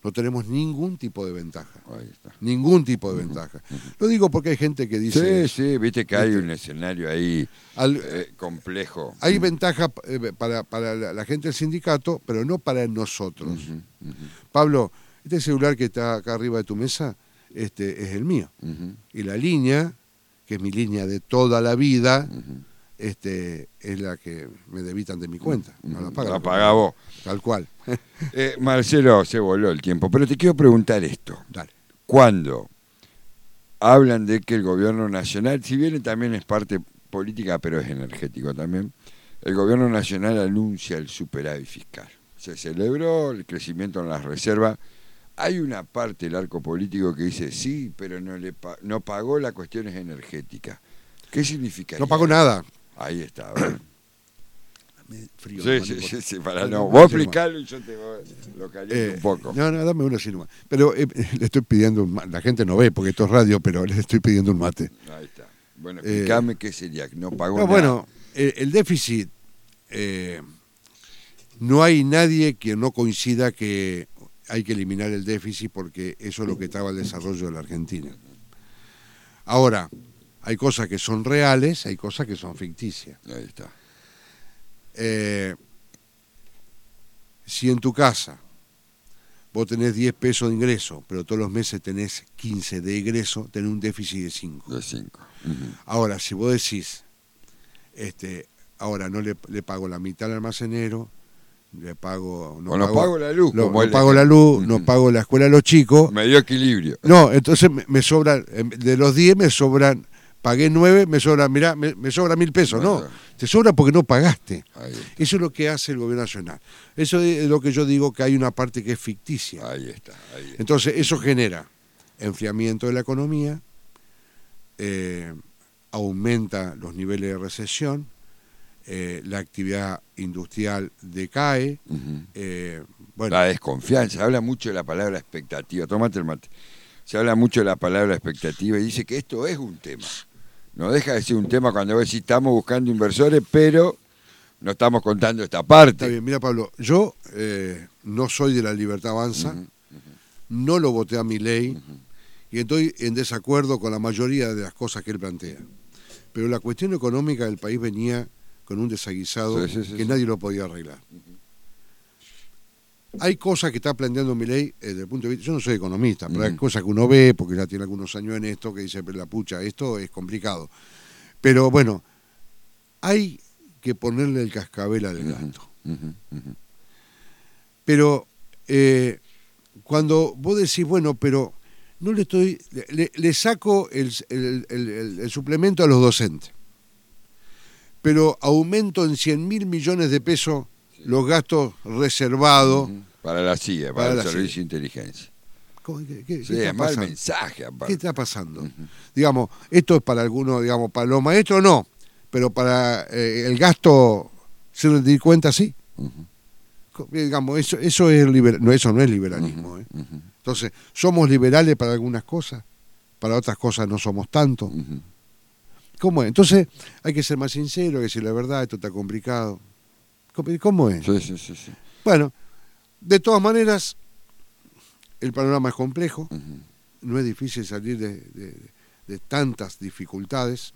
no tenemos ningún tipo de ventaja. Ahí está. Ningún tipo de ventaja. Lo digo porque hay gente que dice... Sí, viste que hay un escenario ahí complejo. Hay ventaja para la gente del sindicato, pero no para nosotros. Pablo, este celular que está acá arriba de tu mesa, es el mío. Y la línea, que es mi línea de toda la vida, es la que me debitan de mi cuenta. No la paga. La paga vos. Tal cual. Marcelo, se voló el tiempo, pero te quiero preguntar esto. Dale. Cuando hablan de que el gobierno nacional, si bien también es parte política, pero es energético también, el gobierno nacional anuncia el superávit fiscal. Se celebró el crecimiento en las reservas. Hay una parte del arco político que dice sí, pero no pagó las cuestiones energéticas. ¿Qué significa? No pagó nada. Ahí está. Frío, Sí, para no. Vos explicalo y yo te lo caliento un poco. No, dame uno así nomás. Pero le estoy pidiendo un mate. La gente no ve porque esto es radio, pero le estoy pidiendo un mate. Ahí está. Bueno, explícame qué sería, que no pagó nada. Bueno, el déficit, no hay nadie que no coincida que hay que eliminar el déficit porque eso es lo que traba el desarrollo de la Argentina. Ahora, hay cosas que son reales, hay cosas que son ficticias. Ahí está. Si en tu casa vos tenés 10 pesos de ingreso, pero todos los meses tenés 15 de egreso, tenés un déficit de 5. De 5. Ahora, si vos decís, ahora no le pago la mitad al almacenero, le pago... No pago la luz. No pago la luz, no pago la escuela a los chicos. Me dio equilibrio. No, entonces me sobran, de los 10 me sobran, pagué 9, me sobra, mirá, me sobra 1.000 pesos. No, te sobra porque no pagaste. Eso es lo que hace el gobierno nacional. Eso es lo que yo digo, que hay una parte que es ficticia. Ahí está. Entonces eso genera enfriamiento de la economía, aumenta los niveles de recesión, la actividad industrial decae. Bueno. La desconfianza, habla mucho de la palabra expectativa. Tómate el mate. Se habla mucho de la palabra expectativa y dice que esto es un tema. No deja de ser un tema cuando vos decís estamos buscando inversores, pero no estamos contando esta parte. Está bien, mira Pablo, yo no soy de la Libertad Avanza, no lo voté a Milei y estoy en desacuerdo con la mayoría de las cosas que él plantea. Pero la cuestión económica del país venía con un desaguisado que nadie lo podía arreglar. Hay cosas que está planteando Milei desde el punto de vista, yo no soy economista, pero hay cosas que uno ve, porque ya tiene algunos años en esto, que dice, pero la pucha, esto es complicado. Pero bueno, hay que ponerle el cascabel al gato. Pero cuando vos decís, bueno, pero no le estoy, le saco el suplemento a los docentes, pero aumento en 100.000 millones de pesos los gastos reservados para la CIA, para el Servicio de Inteligencia. ¿Qué es mal mensaje, aparte. ¿Qué está pasando? Digamos, esto es para algunos, digamos, para los maestros no, pero para el gasto, ¿se rendir cuenta? Sí. Digamos, eso es no, eso no es liberalismo. Entonces, somos liberales para algunas cosas, para otras cosas no somos tanto. ¿Cómo es? Entonces, hay que ser más sincero, hay que decir la verdad, esto está complicado. ¿Cómo es? Sí. Bueno, de todas maneras, el panorama es complejo, no es difícil salir de tantas dificultades.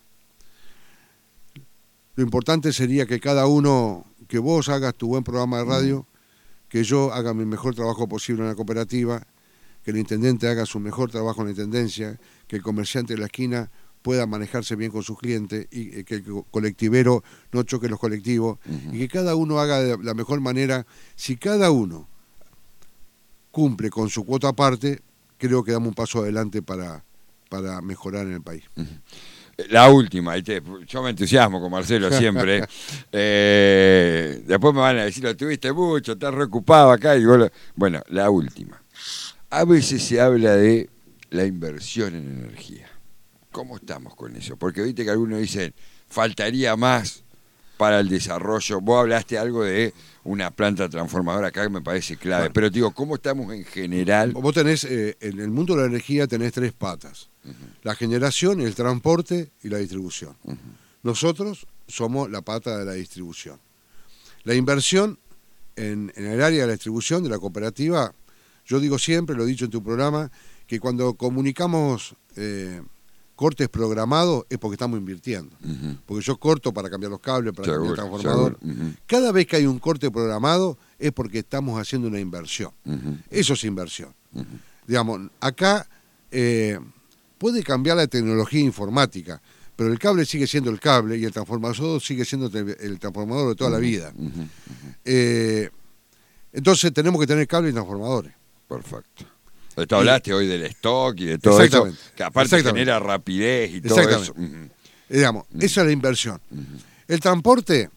Lo importante sería que cada uno, que vos hagas tu buen programa de radio, que yo haga mi mejor trabajo posible en la cooperativa, que el intendente haga su mejor trabajo en la intendencia, que el comerciante de la esquina pueda manejarse bien con sus clientes y que el colectivero no choque los colectivos y que cada uno haga de la mejor manera. Si cada uno cumple con su cuota aparte, creo que damos un paso adelante para mejorar en el país. La última, yo me entusiasmo con Marcelo siempre. Después me van a decir, lo tuviste mucho, estás reocupado acá. Bueno, la última. A veces se habla de la inversión en energía. ¿Cómo estamos con eso? Porque viste que algunos dicen, faltaría más para el desarrollo. Vos hablaste algo de una planta transformadora acá que me parece clave. Bueno, pero digo, ¿cómo estamos en general? Vos tenés, en el mundo de la energía tenés 3 patas. La generación, el transporte y la distribución. Nosotros somos la pata de la distribución. La inversión en el área de la distribución de la cooperativa, Yo digo siempre, lo he dicho en tu programa, que cuando comunicamos cortes programados es porque estamos invirtiendo. Porque yo corto para cambiar los cables, para cambiar el transformador. Cada vez que hay un corte programado es porque estamos haciendo una inversión. Eso es inversión. Digamos, acá puede cambiar la tecnología informática, pero el cable sigue siendo el cable y el transformador sigue siendo el transformador de toda la vida. Entonces tenemos que tener cable y transformadores. Perfecto. Tú hablaste hoy del stock y de todo eso, que aparte genera rapidez y todo eso. Digamos, esa es la inversión. El transporte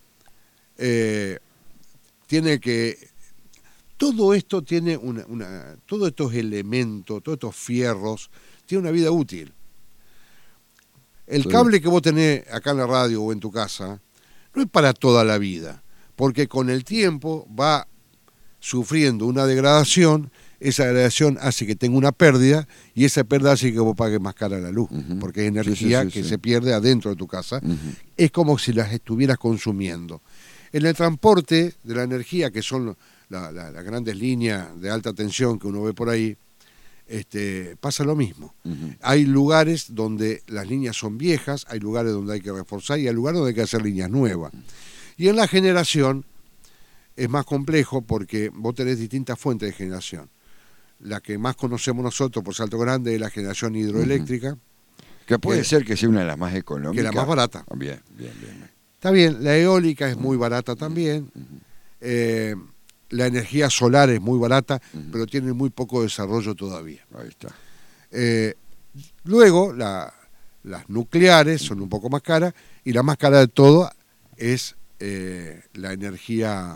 tiene que... Todo esto tiene todos estos elementos, todos estos fierros, tiene una vida útil. El cable que vos tenés acá en la radio o en tu casa no es para toda la vida, porque con el tiempo va sufriendo una degradación, esa degradación hace que tenga una pérdida y esa pérdida hace que vos pagues más cara la luz, porque es energía que se pierde adentro de tu casa. Es como si las estuvieras consumiendo. En el transporte de la energía, que son las grandes líneas de alta tensión que uno ve por ahí, pasa lo mismo. Hay lugares donde las líneas son viejas, hay lugares donde hay que reforzar y hay lugares donde hay que hacer líneas nuevas. Y en la generación es más complejo porque vos tenés distintas fuentes de generación. La que más conocemos nosotros por Salto Grande es la generación hidroeléctrica. Que puede ser que sea una de las más económicas. Que la más barata. Bien. Está bien, la eólica es muy barata también. La energía solar es muy barata, pero tiene muy poco desarrollo todavía. Ahí está. Luego, las nucleares son un poco más caras, y la más cara de todo es la energía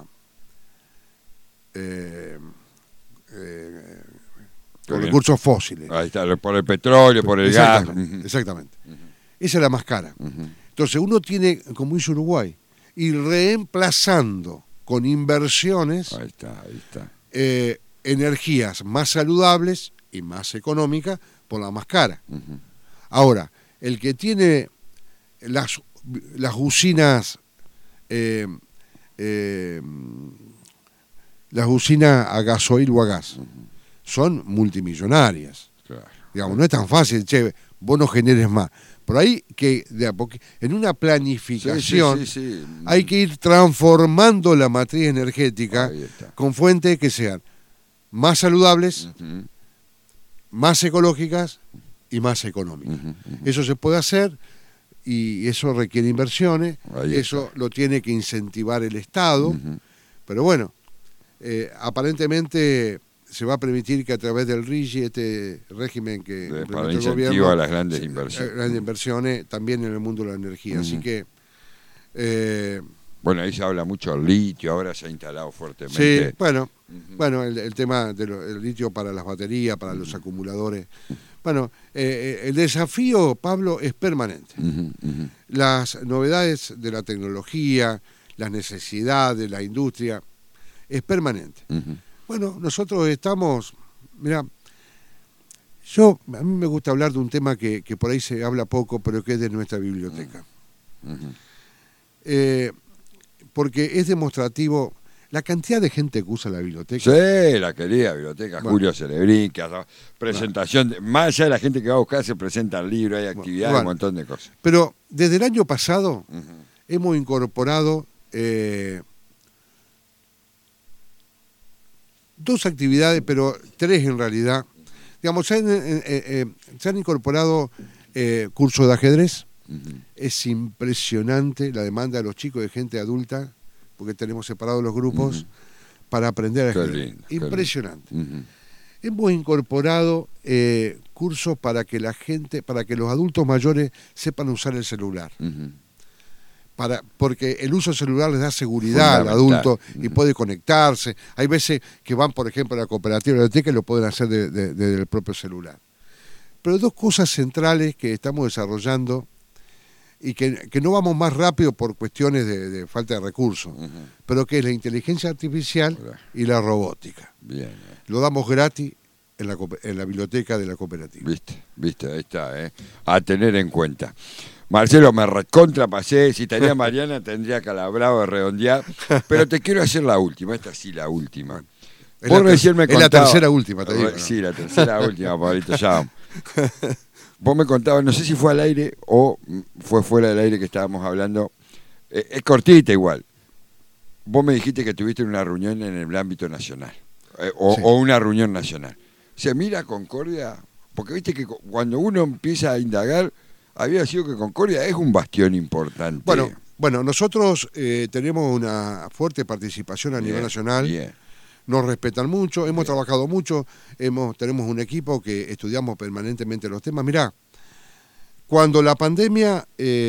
con recursos fósiles. Ahí está, por el petróleo, por el gas. Exactamente. Esa es la más cara. Entonces uno tiene, como hizo Uruguay, ir reemplazando con inversiones ahí está. Energías más saludables y más económicas por la más cara. Ahora, el que tiene las usinas a gasoil o a gas son multimillonarias. Claro. Digamos, no es tan fácil, vos no generes más. Por ahí que en una planificación hay que ir transformando la matriz energética con fuentes que sean más saludables, más ecológicas y más económicas. Eso se puede hacer y eso requiere inversiones, eso lo tiene que incentivar el Estado, pero bueno, aparentemente se va a permitir que a través del RIGI, este régimen que para el incentivo gobierno, a las grandes inversiones. Grandes inversiones también en el mundo de la energía. Así que... bueno, ahí se habla mucho del litio, ahora se ha instalado fuertemente. Sí, bueno, el tema del litio para las baterías, para los acumuladores. Bueno, el desafío, Pablo, es permanente. Las novedades de la tecnología, las necesidades de la industria, es permanente. Bueno, nosotros estamos, mira, a mí me gusta hablar de un tema que por ahí se habla poco, pero que es de nuestra biblioteca. Porque es demostrativo la cantidad de gente que usa la biblioteca. Sí, la querida biblioteca Julio Celebrín, que hace presentación, más allá de la gente que va a buscar, se presenta el libro, hay actividades, un montón de cosas. Pero desde el año pasado hemos incorporado 2 actividades, pero 3 en realidad. Digamos, se han incorporado cursos de ajedrez. Es impresionante la demanda de los chicos, de gente adulta, porque tenemos separados los grupos, para aprender ajedrez. Impresionante. Hemos incorporado cursos para que los adultos mayores sepan usar el celular. Porque el uso del celular les da seguridad al adulto y puede conectarse. Hay veces que van, por ejemplo, a la cooperativa de la biblioteca y lo pueden hacer desde el propio celular. Pero 2 cosas centrales que estamos desarrollando y que no vamos más rápido por cuestiones de falta de recursos, pero que es la inteligencia artificial y la robótica. Bien. Lo damos gratis en la biblioteca de la cooperativa. Viste, ahí está, a tener en cuenta. Marcelo, me recontrapasé, si estaría Mariana tendría calabrado de redondear, pero te quiero hacer la última, esta sí la última. Vos recién me contabas. Es la tercera última, te digo. Sí, la tercera última, Pablito, ya. Vos me contabas, no sé si fue al aire o fue fuera del aire que estábamos hablando. Es cortita igual. Vos me dijiste que tuviste una reunión en el ámbito nacional. Sí. O una reunión nacional. ¿Se mira Concordia? Porque viste que cuando uno empieza a indagar, había sido que Concordia es un bastión importante. Bueno, nosotros tenemos una fuerte participación a nivel nacional. Bien. Nos respetan mucho, hemos trabajado mucho, tenemos un equipo que estudiamos permanentemente los temas. Mirá, cuando la pandemia,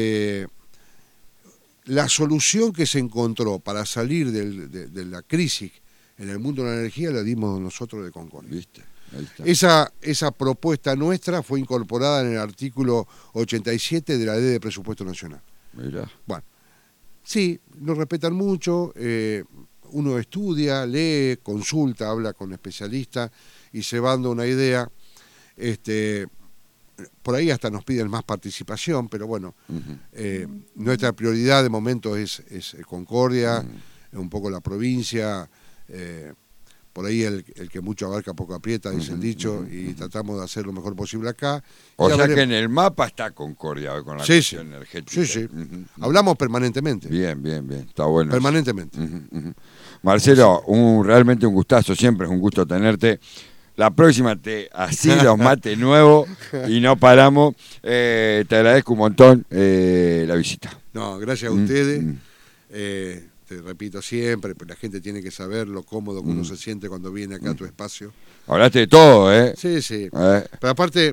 la solución que se encontró para salir de la crisis en el mundo de la energía la dimos nosotros de Concordia. ¿Viste? Ahí está. Esa propuesta nuestra fue incorporada en el artículo 87 de la Ley de Presupuesto Nacional. Mirá. Bueno, sí, nos respetan mucho, uno estudia, lee, consulta, habla con especialistas y se va dando una idea. Por ahí hasta nos piden más participación, pero bueno, nuestra prioridad de momento es Concordia, un poco la provincia, por ahí el que mucho abarca poco aprieta, dice el dicho, y tratamos de hacer lo mejor posible acá. O sea que en el mapa está Concordia con la cuestión energética. Sí. Hablamos permanentemente. Bien, está bueno. Permanentemente. Marcelo, realmente un gustazo, siempre es un gusto tenerte. La próxima así los mates nuevos y no paramos. Te agradezco un montón la visita. No, gracias a ustedes. Te repito siempre, pero la gente tiene que saber lo cómodo que uno se siente cuando viene acá a tu espacio. Hablaste de todo, ¿eh? Sí. Pero aparte,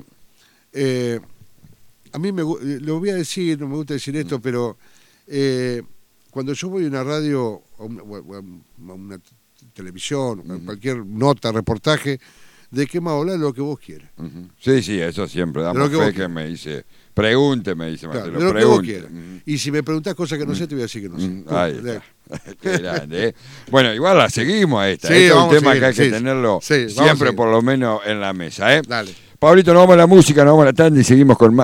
a mí lo voy a decir, no me gusta decir esto, pero cuando yo voy a una radio o a una televisión, cualquier nota, reportaje, ¿de qué más hablar? Lo que vos quieras. Sí, eso siempre. Damos fe que me dice... Pregunte, me dice Marcelo. Claro, de lo que vos quieras. Y si me preguntás cosas que no sé, te voy a decir que no sé. Ahí está. Qué grande, ¿eh? Bueno, igual la seguimos a esta. Sí, este es un tema seguir, que hay que tenerlo siempre, por lo menos, en la mesa, ¿eh? Dale. Pablito, nos vamos a la música, nos vamos a la tanda y seguimos con más.